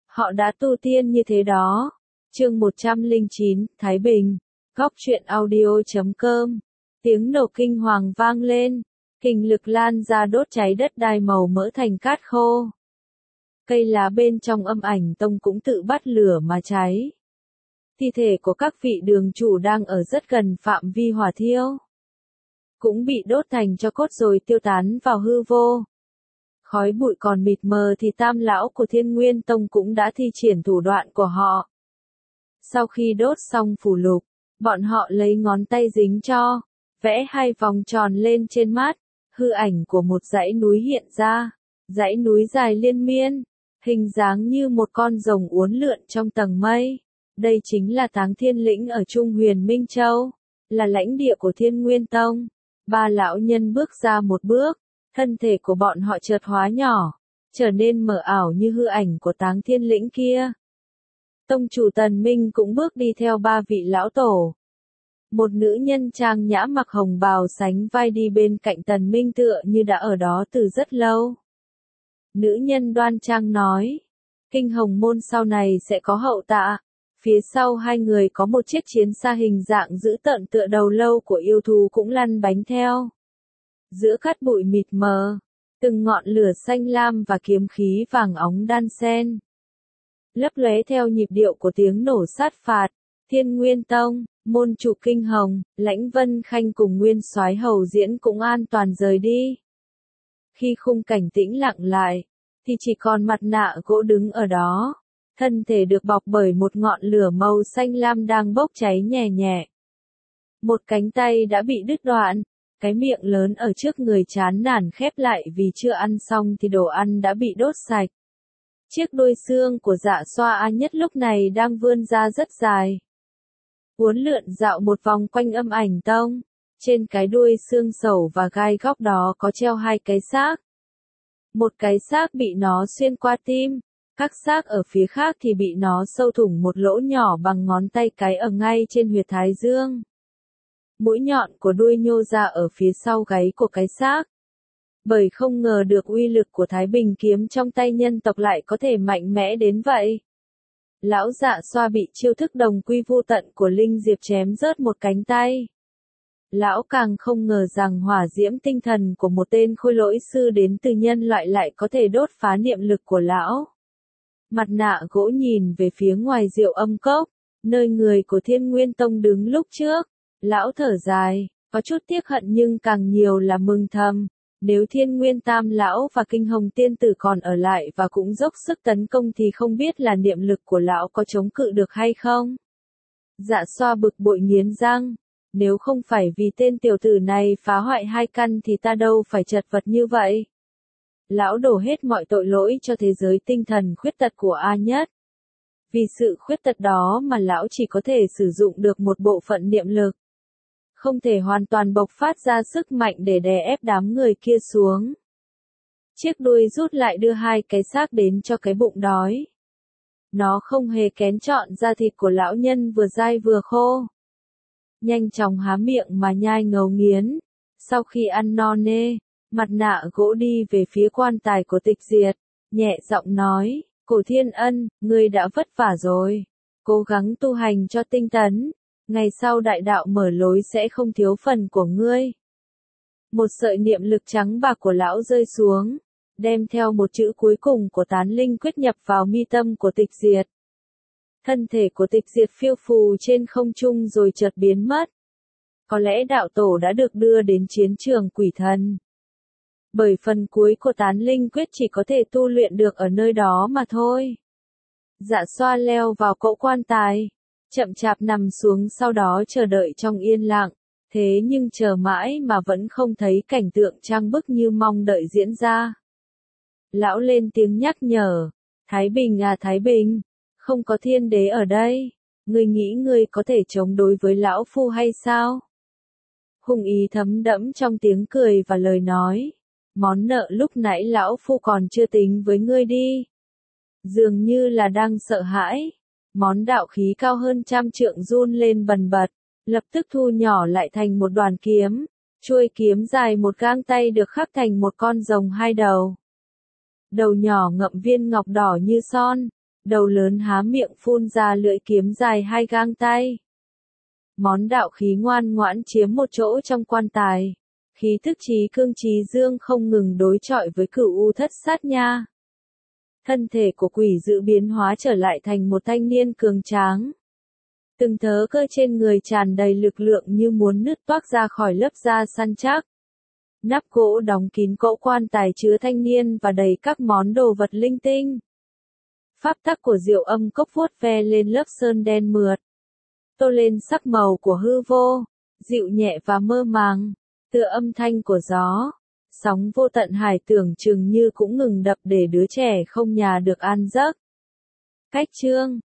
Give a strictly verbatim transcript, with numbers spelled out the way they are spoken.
Họ đã tu tiên như thế đó. Chương một trăm lẻ chín, Thái Bình. Góc truyện audio chấm com. Tiếng nổ kinh hoàng vang lên, kình lực lan ra đốt cháy đất đai màu mỡ thành cát khô. Cây lá bên trong Âm Ảnh Tông cũng tự bắt lửa mà cháy. Thi thể của các vị đường chủ đang ở rất gần phạm vi hỏa thiêu, cũng bị đốt thành tro cốt rồi tiêu tán vào hư vô. Khói bụi còn mịt mờ thì tam lão của Thiên Nguyên Tông cũng đã thi triển thủ đoạn của họ. Sau khi đốt xong phù lục, bọn họ lấy ngón tay dính tro, vẽ hai vòng tròn lên trên mát, hư ảnh của một dãy núi hiện ra, dãy núi dài liên miên, hình dáng như một con rồng uốn lượn trong tầng mây. Đây chính là Táng Thiên Lĩnh ở Trung Huyền Minh Châu, là lãnh địa của Thiên Nguyên Tông. Ba lão nhân bước ra một bước, thân thể của bọn họ chợt hóa nhỏ, trở nên mờ ảo như hư ảnh của Táng Thiên Lĩnh kia. Tông chủ Tần Minh cũng bước đi theo ba vị lão tổ. Một nữ nhân trang nhã mặc hồng bào sánh vai đi bên cạnh Tần Minh tựa như đã ở đó từ rất lâu. Nữ nhân đoan trang nói, Kinh Hồng Môn sau này sẽ có hậu tạ. Phía sau hai người có một chiếc chiến xa hình dạng dữ tợn tựa đầu lâu của yêu thú cũng lăn bánh theo. Giữa cát bụi mịt mờ, từng ngọn lửa xanh lam và kiếm khí vàng óng đan xen, lấp lóe theo nhịp điệu của tiếng nổ sát phạt. Thiên Nguyên Tông, môn chủ Kinh Hồng, Lãnh Vân Khanh cùng Nguyên Soái Hầu Diễn cũng an toàn rời đi. Khi khung cảnh tĩnh lặng lại, thì chỉ còn mặt nạ gỗ đứng ở đó. Thân thể được bọc bởi một ngọn lửa màu xanh lam đang bốc cháy nhẹ nhẹ. Một cánh tay đã bị đứt đoạn, cái miệng lớn ở trước người chán nản khép lại vì chưa ăn xong thì đồ ăn đã bị đốt sạch. Chiếc đuôi xương của Dạ Xoa A Nhất lúc này đang vươn ra rất dài, uốn lượn dạo một vòng quanh Âm Ảnh Tông. Trên cái đuôi xương sầu và gai góc đó có treo hai cái xác. Một cái xác bị nó xuyên qua tim. Các xác ở phía khác thì bị nó sâu thủng một lỗ nhỏ bằng ngón tay cái ở ngay trên huyệt thái dương. Mũi nhọn của đuôi nhô ra ở phía sau gáy của cái xác. Bởi không ngờ được uy lực của Thái Bình kiếm trong tay nhân tộc lại có thể mạnh mẽ đến vậy. Lão Dạ Xoa bị chiêu thức đồng quy vô tận của Linh Diệp chém rớt một cánh tay. Lão càng không ngờ rằng hỏa diễm tinh thần của một tên khôi lỗi sư đến từ nhân loại lại có thể đốt phá niệm lực của lão. Mặt nạ gỗ nhìn về phía ngoài Diệu Âm Cốc, nơi người của Thiên Nguyên Tông đứng lúc trước. Lão thở dài, có chút tiếc hận nhưng càng nhiều là mừng thầm. Nếu Thiên Nguyên Tam Lão và Kinh Hồng Tiên Tử còn ở lại và cũng dốc sức tấn công thì không biết là niệm lực của lão có chống cự được hay không. Dạ Xoa bực bội nghiến răng. Nếu không phải vì tên tiểu tử này phá hoại hai căn thì ta đâu phải chật vật như vậy. Lão đổ hết mọi tội lỗi cho thế giới tinh thần khuyết tật của A Nhất. Vì sự khuyết tật đó mà lão chỉ có thể sử dụng được một bộ phận niệm lực. Không thể hoàn toàn bộc phát ra sức mạnh để đè ép đám người kia xuống. Chiếc đuôi rút lại đưa hai cái xác đến cho cái bụng đói. Nó không hề kén chọn da thịt của lão nhân vừa dai vừa khô. Nhanh chóng há miệng mà nhai ngấu nghiến. Sau khi ăn no nê, mặt nạ gỗ đi về phía quan tài của Tịch Diệt, nhẹ giọng nói, Cổ Thiên Ân, ngươi đã vất vả rồi. Cố gắng tu hành cho tinh tấn, ngày sau đại đạo mở lối sẽ không thiếu phần của ngươi. Một sợi niệm lực trắng bạc của lão rơi xuống, đem theo một chữ cuối cùng của tán linh quyết nhập vào mi tâm của Tịch Diệt. Thân thể của Tịch Diệt phiêu phù trên không trung rồi chợt biến mất. Có lẽ đạo tổ đã được đưa đến chiến trường quỷ thần. Bởi phần cuối của tán linh quyết chỉ có thể tu luyện được ở nơi đó mà thôi. Dạ Xoa leo vào cỗ quan tài, chậm chạp nằm xuống sau đó chờ đợi trong yên lặng. Thế nhưng chờ mãi mà vẫn không thấy cảnh tượng trang bức như mong đợi diễn ra. Lão lên tiếng nhắc nhở, Thái Bình à Thái Bình, không có thiên đế ở đây, ngươi nghĩ ngươi có thể chống đối với lão phu hay sao? Hùng ý thấm đẫm trong tiếng cười và lời nói. Món nợ lúc nãy lão phu còn chưa tính với ngươi đi. Dường như là đang sợ hãi. Món đạo khí cao hơn trăm trượng run lên bần bật, lập tức thu nhỏ lại thành một đoàn kiếm. Chuôi kiếm dài một gang tay được khắc thành một con rồng hai đầu. Đầu nhỏ ngậm viên ngọc đỏ như son, đầu lớn há miệng phun ra lưỡi kiếm dài hai gang tay. Món đạo khí ngoan ngoãn chiếm một chỗ trong quan tài. Khí thức trí cương trí dương không ngừng đối chọi với cửu u thất sát nha. Thân thể của quỷ dữ biến hóa trở lại thành một thanh niên cường tráng. Từng thớ cơ trên người tràn đầy lực lượng như muốn nứt toác ra khỏi lớp da săn chắc. Nắp gỗ đóng kín cỗ quan tài chứa thanh niên và đầy các món đồ vật linh tinh. Pháp tắc của diệu âm cốc vuốt ve lên lớp sơn đen mượt. Tô lên sắc màu của hư vô, dịu nhẹ và mơ màng, tựa âm thanh của gió. Sóng vô tận hải tưởng chừng như cũng ngừng đập để đứa trẻ không nhà được an giấc. Cách chương